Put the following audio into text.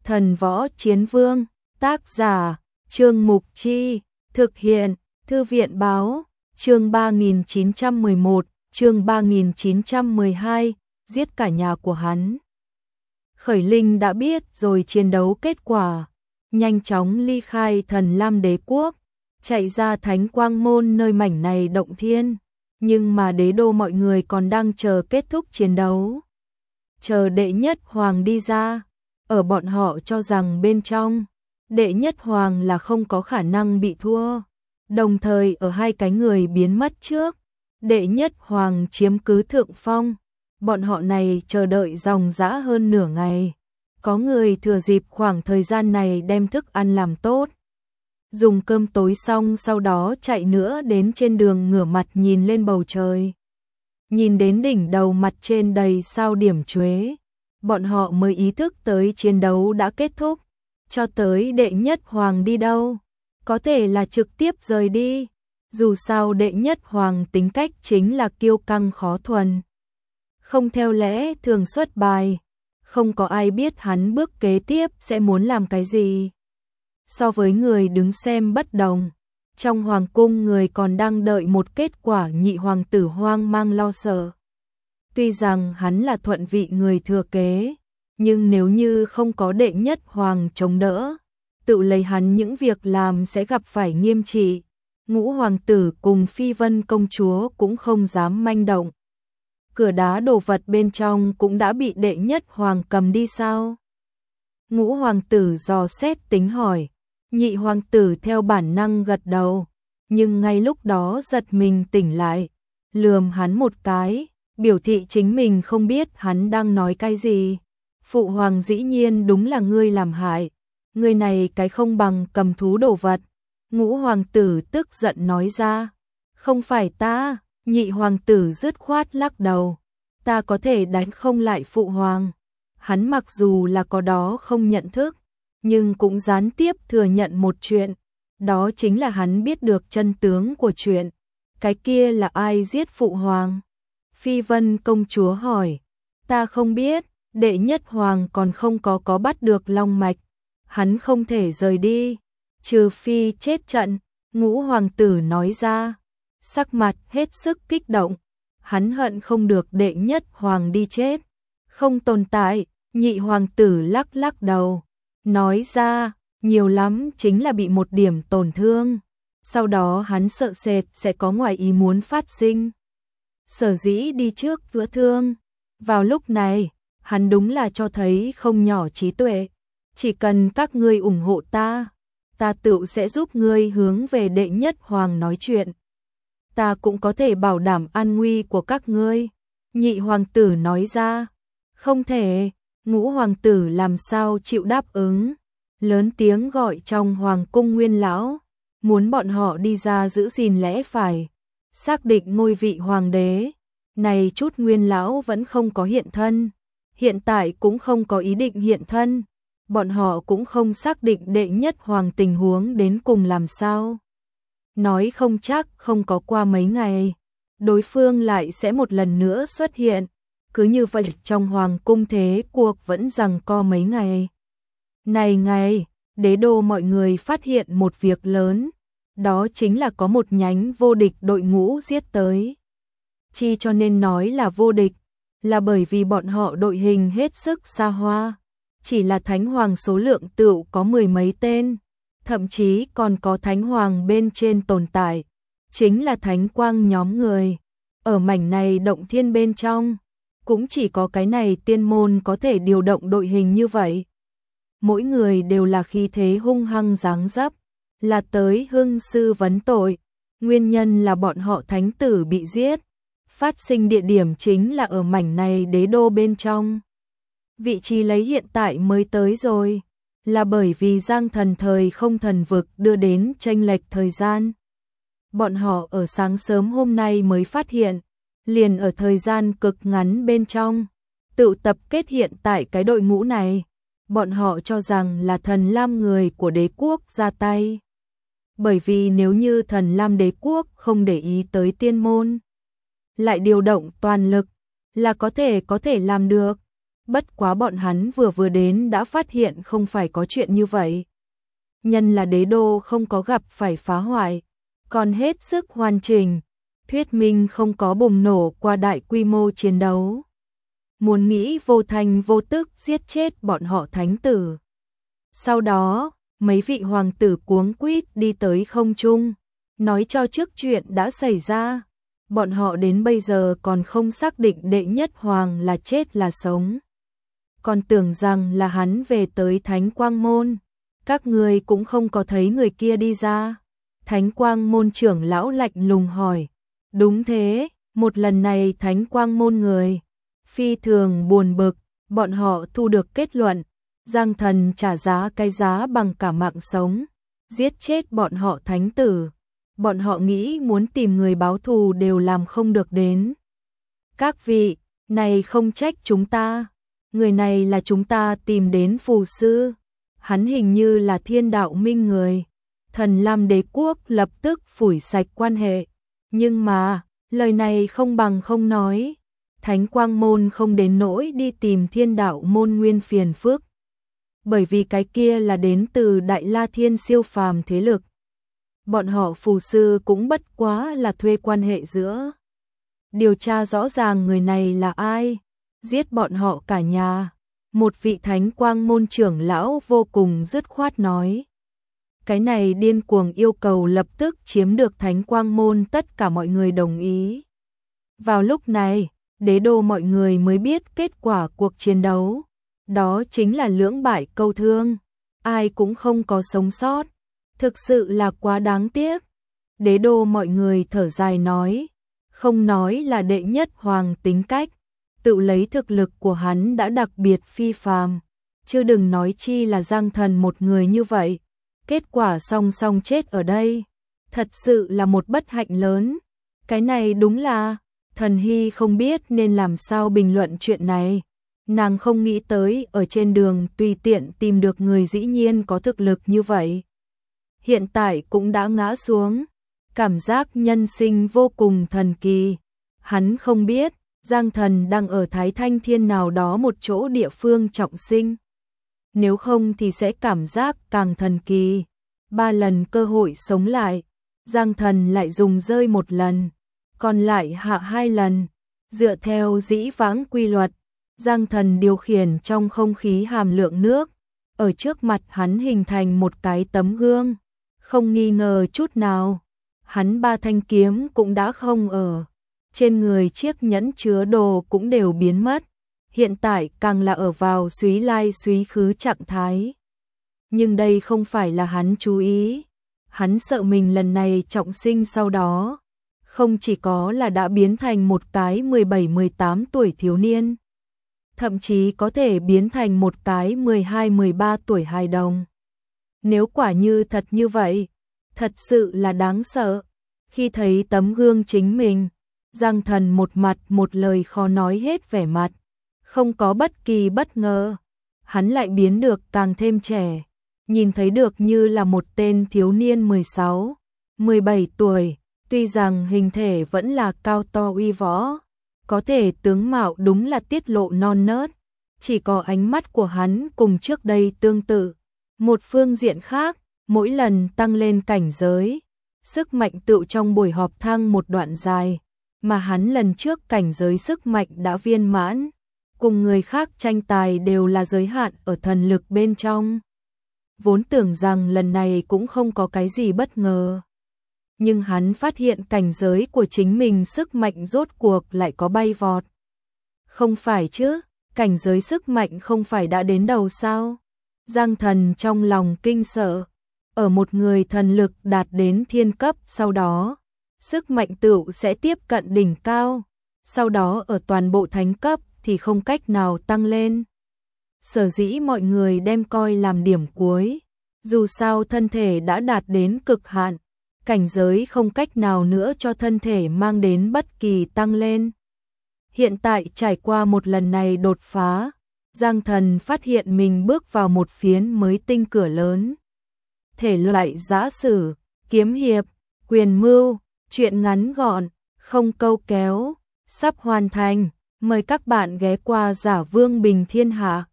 Thần Võ Chiến Vương, tác giả, Trương Mục Chi, thực hiện, Thư viện Báo, chương 3911, chương 3912, giết cả nhà của hắn. Khởi Linh đã biết rồi chiến đấu kết quả, nhanh chóng ly khai Thần Lam Đế Quốc, chạy ra Thánh Quang Môn nơi mảnh này động thiên, nhưng mà đế đô mọi người còn đang chờ kết thúc chiến đấu. Chờ đệ nhất hoàng đi ra, ở bọn họ cho rằng bên trong, đệ nhất hoàng là không có khả năng bị thua. Đồng thời ở hai cái người biến mất trước, đệ nhất hoàng chiếm cứ thượng phong. Bọn họ này chờ đợi dòng dã hơn nửa ngày. Có người thừa dịp khoảng thời gian này đem thức ăn làm tốt. Dùng cơm tối xong sau đó chạy nữa đến trên đường ngửa mặt nhìn lên bầu trời. Nhìn đến đỉnh đầu mặt trên đầy sao điểm chuế. Bọn họ mới ý thức tới chiến đấu đã kết thúc. Cho tới đệ nhất hoàng đi đâu? Có thể là trực tiếp rời đi. Dù sao đệ nhất hoàng tính cách chính là kiêu căng khó thuần. Không theo lẽ thường xuất bài. Không có ai biết hắn bước kế tiếp sẽ muốn làm cái gì. So với người đứng xem bất đồng, trong hoàng cung người còn đang đợi một kết quả. Nhị hoàng tử hoang mang lo sợ. Tuy rằng hắn là thuận vị người thừa kế, nhưng nếu như không có đệ nhất hoàng chống đỡ, tự lấy hắn những việc làm sẽ gặp phải nghiêm trị. Ngũ hoàng tử cùng Phi Vân công chúa cũng không dám manh động. Cửa đá đồ vật bên trong cũng đã bị đệ nhất hoàng cầm đi sao? Ngũ hoàng tử dò xét tính hỏi. Nhị hoàng tử theo bản năng gật đầu, nhưng ngay lúc đó giật mình tỉnh lại, lườm hắn một cái, biểu thị chính mình không biết hắn đang nói cái gì. Phụ hoàng dĩ nhiên đúng là ngươi làm hại, ngươi này cái không bằng cầm thú đồ vật. Ngũ hoàng tử tức giận nói ra. Không phải ta. Nhị hoàng tử dứt khoát lắc đầu. Ta có thể đánh không lại phụ hoàng. Hắn mặc dù là có đó không nhận thức, nhưng cũng gián tiếp thừa nhận một chuyện. Đó chính là hắn biết được chân tướng của chuyện. Cái kia là ai giết phụ hoàng? Phi Vân công chúa hỏi. Ta không biết, đệ nhất hoàng còn không có bắt được long mạch. Hắn không thể rời đi, trừ phi chết trận. Ngũ hoàng tử nói ra, sắc mặt hết sức kích động. Hắn hận không được đệ nhất hoàng đi chết. Không tồn tại. Nhị hoàng tử lắc lắc đầu, nói ra, nhiều lắm chính là bị một điểm tổn thương. Sau đó hắn sợ sệt sẽ có ngoài ý muốn phát sinh. Sở dĩ đi trước chữa thương. Vào lúc này, hắn đúng là cho thấy không nhỏ trí tuệ. Chỉ cần các ngươi ủng hộ ta, ta tự sẽ giúp ngươi hướng về đệ nhất hoàng nói chuyện. Ta cũng có thể bảo đảm an nguy của các ngươi. Nhị hoàng tử nói ra. Không thể. Ngũ hoàng tử làm sao chịu đáp ứng. Lớn tiếng gọi trong hoàng cung nguyên lão, muốn bọn họ đi ra giữ gìn lẽ phải, xác định ngôi vị hoàng đế. Này chút nguyên lão vẫn không có hiện thân, hiện tại cũng không có ý định hiện thân. Bọn họ cũng không xác định đệ nhất hoàng tình huống đến cùng làm sao. Nói không chắc không có qua mấy ngày, đối phương lại sẽ một lần nữa xuất hiện. Cứ như vậy trong hoàng cung thế cuộc vẫn giằng co mấy ngày. Này ngày, đế đô mọi người phát hiện một việc lớn. Đó chính là có một nhánh vô địch đội ngũ giết tới. Chi cho nên nói là vô địch, là bởi vì bọn họ đội hình hết sức xa hoa. Chỉ là thánh hoàng số lượng tựu có mười mấy tên. Thậm chí còn có thánh hoàng bên trên tồn tại. Chính là thánh quang nhóm người. Ở mảnh này động thiên bên trong, cũng chỉ có cái này tiên môn có thể điều động đội hình như vậy. Mỗi người đều là khí thế hung hăng dáng dấp, là tới hưng sư vấn tội. Nguyên nhân là bọn họ thánh tử bị giết. Phát sinh địa điểm chính là ở mảnh này đế đô bên trong. Vị trí lấy hiện tại mới tới rồi, là bởi vì Giang Thần thời không thần vực đưa đến chênh lệch thời gian. Bọn họ ở sáng sớm hôm nay mới phát hiện, liền ở thời gian cực ngắn bên trong, tự tập kết hiện tại cái đội ngũ này. Bọn họ cho rằng là Thần Lam người của đế quốc ra tay. Bởi vì nếu như Thần Lam đế quốc không để ý tới tiên môn, lại điều động toàn lực, là có thể làm được. Bất quá bọn hắn vừa đến đã phát hiện không phải có chuyện như vậy. Nhân là đế đô không có gặp phải phá hoại, còn hết sức hoàn chỉnh, thuyết minh không có bùng nổ qua đại quy mô chiến đấu. Muốn nghĩ vô thành vô tức giết chết bọn họ thánh tử. Sau đó, mấy vị hoàng tử cuống quýt đi tới không trung, nói cho trước chuyện đã xảy ra. Bọn họ đến bây giờ còn không xác định đệ nhất hoàng là chết là sống. Còn tưởng rằng là hắn về tới Thánh Quang Môn. Các người cũng không có thấy người kia đi ra. Thánh Quang Môn trưởng lão lạnh lùng hỏi. Đúng thế, một lần này Thánh Quang Môn người phi thường buồn bực, bọn họ thu được kết luận, Giang Thần trả giá cái giá bằng cả mạng sống, giết chết bọn họ thánh tử. Bọn họ nghĩ muốn tìm người báo thù đều làm không được đến. Các vị, này không trách chúng ta, người này là chúng ta tìm đến phù sư, hắn hình như là Thiên Đạo Minh người. Thần Lam Đế quốc lập tức phủi sạch quan hệ, nhưng mà, lời này không bằng không nói. Thánh Quang Môn không đến nỗi đi tìm Thiên Đạo Môn nguyên phiền phức, bởi vì cái kia là đến từ Đại La Thiên siêu phàm thế lực. Bọn họ phù sư cũng bất quá là thuê quan hệ giữa. Điều tra rõ ràng người này là ai, giết bọn họ cả nhà. Một vị Thánh Quang Môn trưởng lão vô cùng dứt khoát nói. Cái này điên cuồng yêu cầu lập tức chiếm được Thánh Quang Môn, tất cả mọi người đồng ý. Vào lúc này, đế đô mọi người mới biết kết quả cuộc chiến đấu. Đó chính là lưỡng bại câu thương, ai cũng không có sống sót. Thực sự là quá đáng tiếc. Đế đô mọi người thở dài nói, không nói là đệ nhất hoàng tính cách, tự lấy thực lực của hắn đã đặc biệt phi phàm, chứ đừng nói chi là Giang Thần một người như vậy. Kết quả song song chết ở đây, thật sự là một bất hạnh lớn. Cái này đúng là, Thần Hy không biết nên làm sao bình luận chuyện này. Nàng không nghĩ tới ở trên đường tùy tiện tìm được người dĩ nhiên có thực lực như vậy. Hiện tại cũng đã ngã xuống, cảm giác nhân sinh vô cùng thần kỳ. Hắn không biết, Giang Thần đang ở Thái Thanh Thiên nào đó một chỗ địa phương trọng sinh. Nếu không thì sẽ cảm giác càng thần kỳ. 3 lần cơ hội sống lại, Giang Thần lại dùng rơi 1 lần, còn lại hạ 2 lần. Dựa theo dĩ vãng quy luật, Giang Thần điều khiển trong không khí hàm lượng nước, ở trước mặt hắn hình thành một cái tấm gương, không nghi ngờ chút nào. Hắn 3 thanh kiếm cũng đã không ở, trên người chiếc nhẫn chứa đồ cũng đều biến mất, hiện tại càng là ở vào suý lai suý khứ trạng thái. Nhưng đây không phải là hắn chú ý, hắn sợ mình lần này trọng sinh sau đó, không chỉ có là đã biến thành một cái 17-18 tuổi thiếu niên, thậm chí có thể biến thành một cái 12-13 tuổi hài đồng. Nếu quả như thật như vậy, thật sự là đáng sợ. Khi thấy tấm gương chính mình, Giang Thần một mặt một lời khó nói hết vẻ mặt, không có bất kỳ bất ngờ. Hắn lại biến được càng thêm trẻ, nhìn thấy được như là một tên thiếu niên 16-17 tuổi, tuy rằng hình thể vẫn là cao to uy võ, có thể tướng mạo đúng là tiết lộ non nớt, chỉ có ánh mắt của hắn cùng trước đây tương tự. Một phương diện khác, mỗi lần tăng lên cảnh giới, sức mạnh tựu trong buổi họp thăng một đoạn dài, mà hắn lần trước cảnh giới sức mạnh đã viên mãn, cùng người khác tranh tài đều là giới hạn ở thần lực bên trong. Vốn tưởng rằng lần này cũng không có cái gì bất ngờ, nhưng hắn phát hiện cảnh giới của chính mình sức mạnh rốt cuộc lại có bay vọt. Không phải chứ, cảnh giới sức mạnh không phải đã đến đầu sao? Giang Thần trong lòng kinh sợ, ở một người thần lực đạt đến thiên cấp sau đó, sức mạnh tựu sẽ tiếp cận đỉnh cao, sau đó ở toàn bộ thánh cấp thì không cách nào tăng lên. Sở dĩ mọi người đem coi làm điểm cuối, dù sao thân thể đã đạt đến cực hạn, cảnh giới không cách nào nữa cho thân thể mang đến bất kỳ tăng lên. Hiện tại trải qua một lần này đột phá, Giang Thần phát hiện mình bước vào một phiến mới tinh cửa lớn. Thể loại giã sử, kiếm hiệp, quyền mưu, truyện ngắn gọn, không câu kéo, sắp hoàn thành. Mời các bạn ghé qua Giả Vương Bình Thiên Hạ.